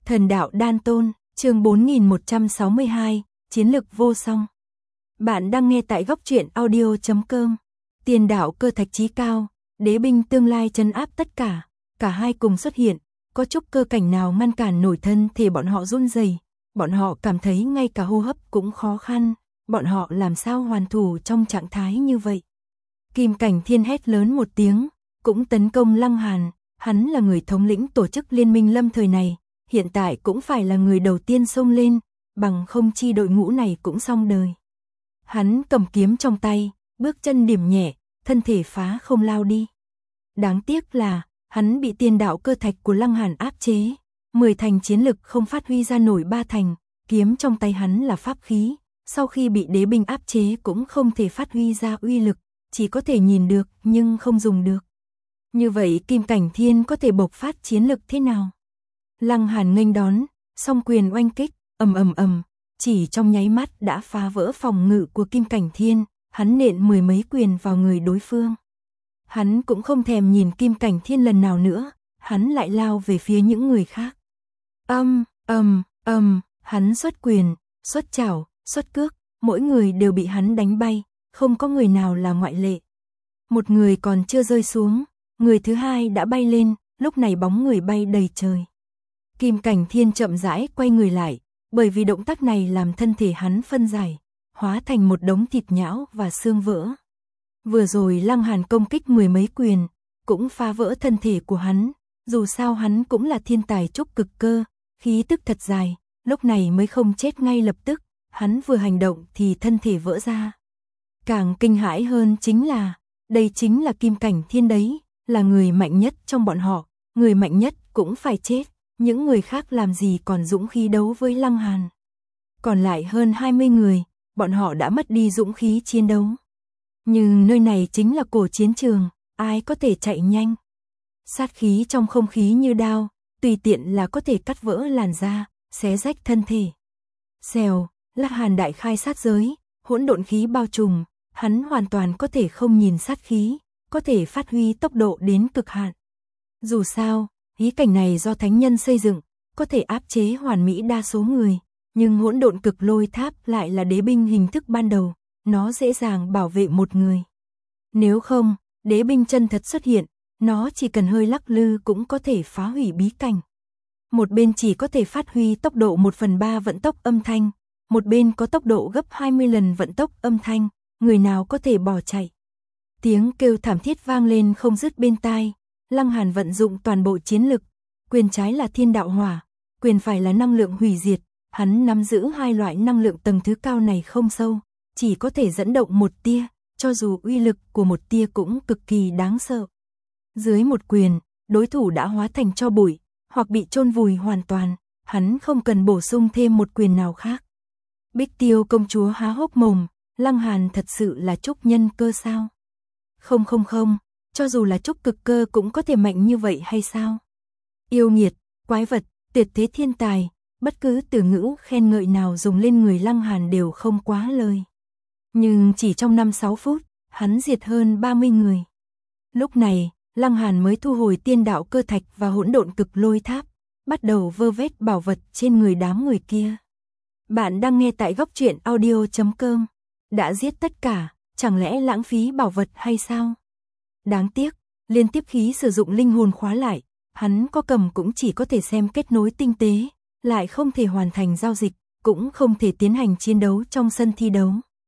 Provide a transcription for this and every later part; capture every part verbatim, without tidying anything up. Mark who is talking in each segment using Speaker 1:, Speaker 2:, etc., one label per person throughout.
Speaker 1: Thần đạo đan tôn, chương bốn nghìn một trăm sáu mươi hai, chiến lực vô song. Bạn đang nghe tại góc truyện audio chấm com. Tiền đạo cơ thạch chí cao, đế binh tương lai trấn áp tất cả, cả hai cùng xuất hiện, có chút cơ cảnh nào ngăn cản nổi thân thể bọn họ run rẩy, bọn họ cảm thấy ngay cả hô hấp cũng khó khăn, bọn họ làm sao hoàn thủ trong trạng thái như vậy. Kim Cảnh Thiên hét lớn một tiếng, cũng tấn công Lăng Hàn, hắn là người thống lĩnh tổ chức liên minh lâm thời này, hiện tại cũng phải là người đầu tiên xông lên, bằng không chi đội ngũ này cũng xong đời. Hắn cầm kiếm trong tay, bước chân điểm nhẹ, thân thể phá không lao đi. Đáng tiếc là, hắn bị tiền đạo cơ thạch của Lăng Hàn áp chế, mười thành chiến lực không phát huy ra nổi ba thành, kiếm trong tay hắn là pháp khí, sau khi bị đế binh áp chế cũng không thể phát huy ra uy lực, chỉ có thể nhìn được nhưng không dùng được. Như vậy Kim Cảnh Thiên có thể bộc phát chiến lực thế nào? Lăng Hàn nghênh đón, song quyền oanh kích, ầm ầm ầm, chỉ trong nháy mắt đã phá vỡ phòng ngự của Kim Cảnh Thiên, hắn nện mười mấy quyền vào người đối phương. Hắn cũng không thèm nhìn Kim Cảnh Thiên lần nào nữa, hắn lại lao về phía những người khác. Âm, ầm, ầm, hắn xuất quyền, xuất chảo, xuất cước, mỗi người đều bị hắn đánh bay, không có người nào là ngoại lệ. Một người còn chưa rơi xuống, người thứ hai đã bay lên, lúc này bóng người bay đầy trời. Kim Cảnh Thiên chậm rãi quay người lại, bởi vì động tác này làm thân thể hắn phân giải, hóa thành một đống thịt nhão và xương vỡ. Vừa rồi Lăng Hàn công kích mười mấy quyền, cũng phá vỡ thân thể của hắn, dù sao hắn cũng là thiên tài trúc cực cơ, khí tức thật dài, lúc này mới không chết ngay lập tức, hắn vừa hành động thì thân thể vỡ ra. Càng kinh hãi hơn chính là, đây chính là Kim Cảnh Thiên đấy, là người mạnh nhất trong bọn họ, người mạnh nhất cũng phải chết, những người khác làm gì còn dũng khí đấu với Lăng Hàn. Còn lại hơn hai mươi người, bọn họ đã mất đi dũng khí chiến đấu. Nhưng nơi này chính là cổ chiến trường, ai có thể chạy nhanh. Sát khí trong không khí như đao, tùy tiện là có thể cắt vỡ làn da, xé rách thân thể. Xèo, Lăng Hàn đại khai sát giới, hỗn độn khí bao trùm, hắn hoàn toàn có thể không nhìn sát khí, có thể phát huy tốc độ đến cực hạn. Dù sao, ý cảnh này do thánh nhân xây dựng, có thể áp chế hoàn mỹ đa số người, nhưng hỗn độn cực lôi tháp lại là đế binh hình thức ban đầu, nó dễ dàng bảo vệ một người. Nếu không, đế binh chân thật xuất hiện, nó chỉ cần hơi lắc lư cũng có thể phá hủy bí cảnh. Một bên chỉ có thể phát huy tốc độ một phần ba vận tốc âm thanh, một bên có tốc độ gấp hai mươi lần vận tốc âm thanh, người nào có thể bỏ chạy. Tiếng kêu thảm thiết vang lên không dứt bên tai, Lăng Hàn vận dụng toàn bộ chiến lực, quyền trái là thiên đạo hỏa, quyền phải là năng lượng hủy diệt, hắn nắm giữ hai loại năng lượng tầng thứ cao này không sâu, chỉ có thể dẫn động một tia, cho dù uy lực của một tia cũng cực kỳ đáng sợ. Dưới một quyền, đối thủ đã hóa thành tro bụi, hoặc bị chôn vùi hoàn toàn, hắn không cần bổ sung thêm một quyền nào khác. Bích Tiêu công chúa há hốc mồm, Lăng Hàn thật sự là trúc nhân cơ sao? Không không không, cho dù là trúc cực cơ cũng có thể mạnh như vậy hay sao? Yêu nghiệt, quái vật, tuyệt thế thiên tài, bất cứ từ ngữ khen ngợi nào dùng lên người Lăng Hàn đều không quá lời. Nhưng chỉ trong năm sáu phút, hắn diệt hơn ba mươi người. Lúc này, Lăng Hàn mới thu hồi tiên đạo cơ thạch và hỗn độn cực lôi tháp, bắt đầu vơ vét bảo vật trên người đám người kia. Bạn đang nghe tại góc truyện audio chấm com. Đã giết tất cả, chẳng lẽ lãng phí bảo vật hay sao? Đáng tiếc, liên tiếp khí sử dụng linh hồn khóa lại, hắn có cầm cũng chỉ có thể xem kết nối tinh tế, lại không thể hoàn thành giao dịch, cũng không thể tiến hành chiến đấu trong sân thi đấu.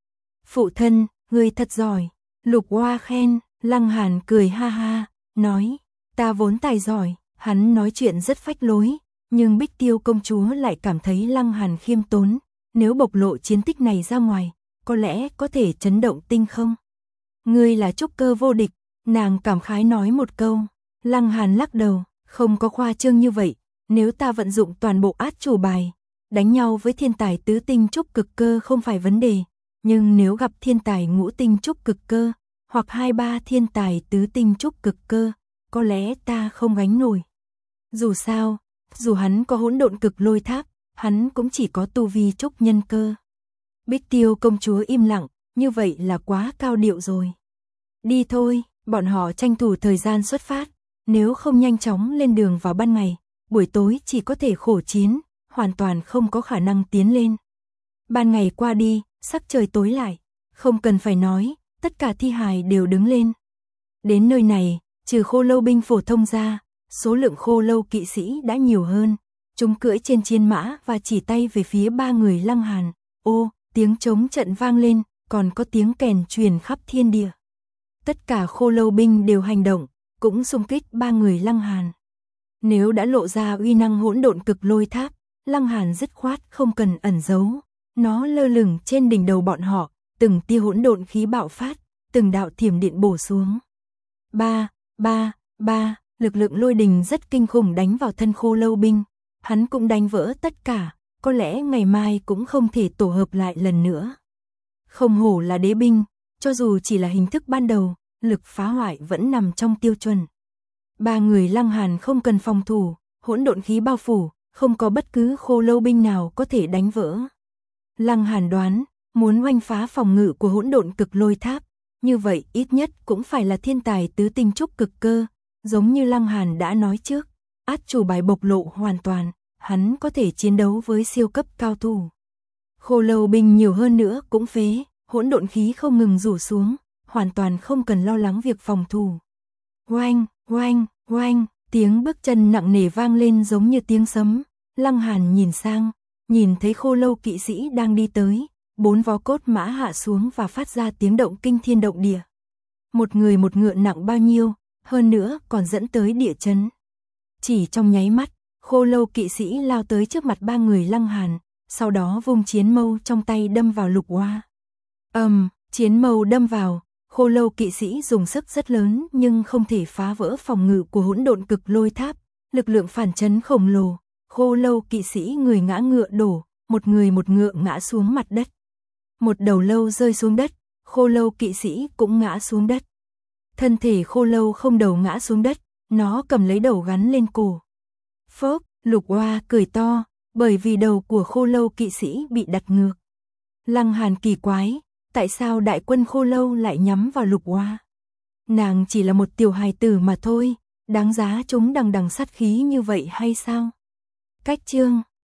Speaker 1: Phụ thân, ngươi thật giỏi, Lục Hoa khen, Lăng Hàn cười ha ha, nói, ta vốn tài giỏi, hắn nói chuyện rất phách lối, nhưng Bích Tiêu công chúa lại cảm thấy Lăng Hàn khiêm tốn, nếu bộc lộ chiến tích này ra ngoài, có lẽ có thể chấn động tinh không. Ngươi là trúc cơ vô địch, nàng cảm khái nói một câu. Lăng Hàn lắc đầu, không có khoa trương như vậy, nếu ta vận dụng toàn bộ át chủ bài, đánh nhau với thiên tài tứ tinh trúc cực cơ không phải vấn đề, nhưng nếu gặp thiên tài ngũ tinh trúc cực cơ, hoặc hai ba thiên tài tứ tinh trúc cực cơ, có lẽ ta không gánh nổi. Dù sao, dù hắn có hỗn độn cực lôi tháp, hắn cũng chỉ có tu vi trúc nhân cơ. Bích Tiêu công chúa im lặng, như vậy là quá cao điệu rồi. Đi thôi, bọn họ tranh thủ thời gian xuất phát, nếu không nhanh chóng lên đường vào ban ngày, buổi tối chỉ có thể khổ chiến, hoàn toàn không có khả năng tiến lên. Ban ngày qua đi, sắc trời tối lại, không cần phải nói, tất cả thi hài đều đứng lên. Đến nơi này, trừ khô lâu binh phổ thông ra, số lượng khô lâu kỵ sĩ đã nhiều hơn. Chúng cưỡi trên chiến mã và chỉ tay về phía ba người Lăng Hàn. Ô, tiếng trống trận vang lên, còn có tiếng kèn truyền khắp thiên địa. Tất cả khô lâu binh đều hành động, cũng xung kích ba người Lăng Hàn. Nếu đã lộ ra uy năng hỗn độn cực lôi tháp, Lăng Hàn dứt khoát không cần ẩn giấu. Nó lơ lửng trên đỉnh đầu bọn họ, từng tia hỗn độn khí bạo phát, từng đạo thiểm điện bổ xuống. Ba, ba, ba, lực lượng lôi đình rất kinh khủng đánh vào thân khô lâu binh. Hắn cũng đánh vỡ tất cả, có lẽ ngày mai cũng không thể tổ hợp lại lần nữa. Không hổ là đế binh, cho dù chỉ là hình thức ban đầu, lực phá hoại vẫn nằm trong tiêu chuẩn. Ba người Lăng Hàn không cần phòng thủ, hỗn độn khí bao phủ, không có bất cứ khô lâu binh nào có thể đánh vỡ. Lăng Hàn đoán, muốn oanh phá phòng ngự của hỗn độn cực lôi tháp, như vậy ít nhất cũng phải là thiên tài tứ tinh trúc cực cơ, giống như Lăng Hàn đã nói trước, át chủ bài bộc lộ hoàn toàn, hắn có thể chiến đấu với siêu cấp cao thủ. Khô lâu binh nhiều hơn nữa cũng phế, hỗn độn khí không ngừng rủ xuống, hoàn toàn không cần lo lắng việc phòng thủ. Oanh, oanh, oanh, tiếng bước chân nặng nề vang lên giống như tiếng sấm. Lăng Hàn nhìn sang, nhìn thấy khô lâu kỵ sĩ đang đi tới, bốn vó cốt mã hạ xuống và phát ra tiếng động kinh thiên động địa. Một người một ngựa nặng bao nhiêu, hơn nữa còn dẫn tới địa chấn. Chỉ trong nháy mắt, khô lâu kỵ sĩ lao tới trước mặt ba người Lăng Hàn, sau đó vung chiến mâu trong tay đâm vào Lục Oa. Ầm, um, chiến mâu đâm vào, khô lâu kỵ sĩ dùng sức rất lớn nhưng không thể phá vỡ phòng ngự của hỗn độn cực lôi tháp, lực lượng phản chấn khổng lồ, khô lâu kỵ sĩ người ngã ngựa đổ, một người một ngựa ngã xuống mặt đất. Một đầu lâu rơi xuống đất, khô lâu kỵ sĩ cũng ngã xuống đất. Thân thể khô lâu không đầu ngã xuống đất, nó cầm lấy đầu gắn lên cổ. Phốc, Lục Oa cười to, bởi vì đầu của khô lâu kỵ sĩ bị đặt ngược. Lăng Hàn kỳ quái, tại sao đại quân khô lâu lại nhắm vào Lục Oa? Nàng chỉ là một tiểu hài tử mà thôi, đáng giá chúng đằng đằng sát khí như vậy hay sao? Cách chương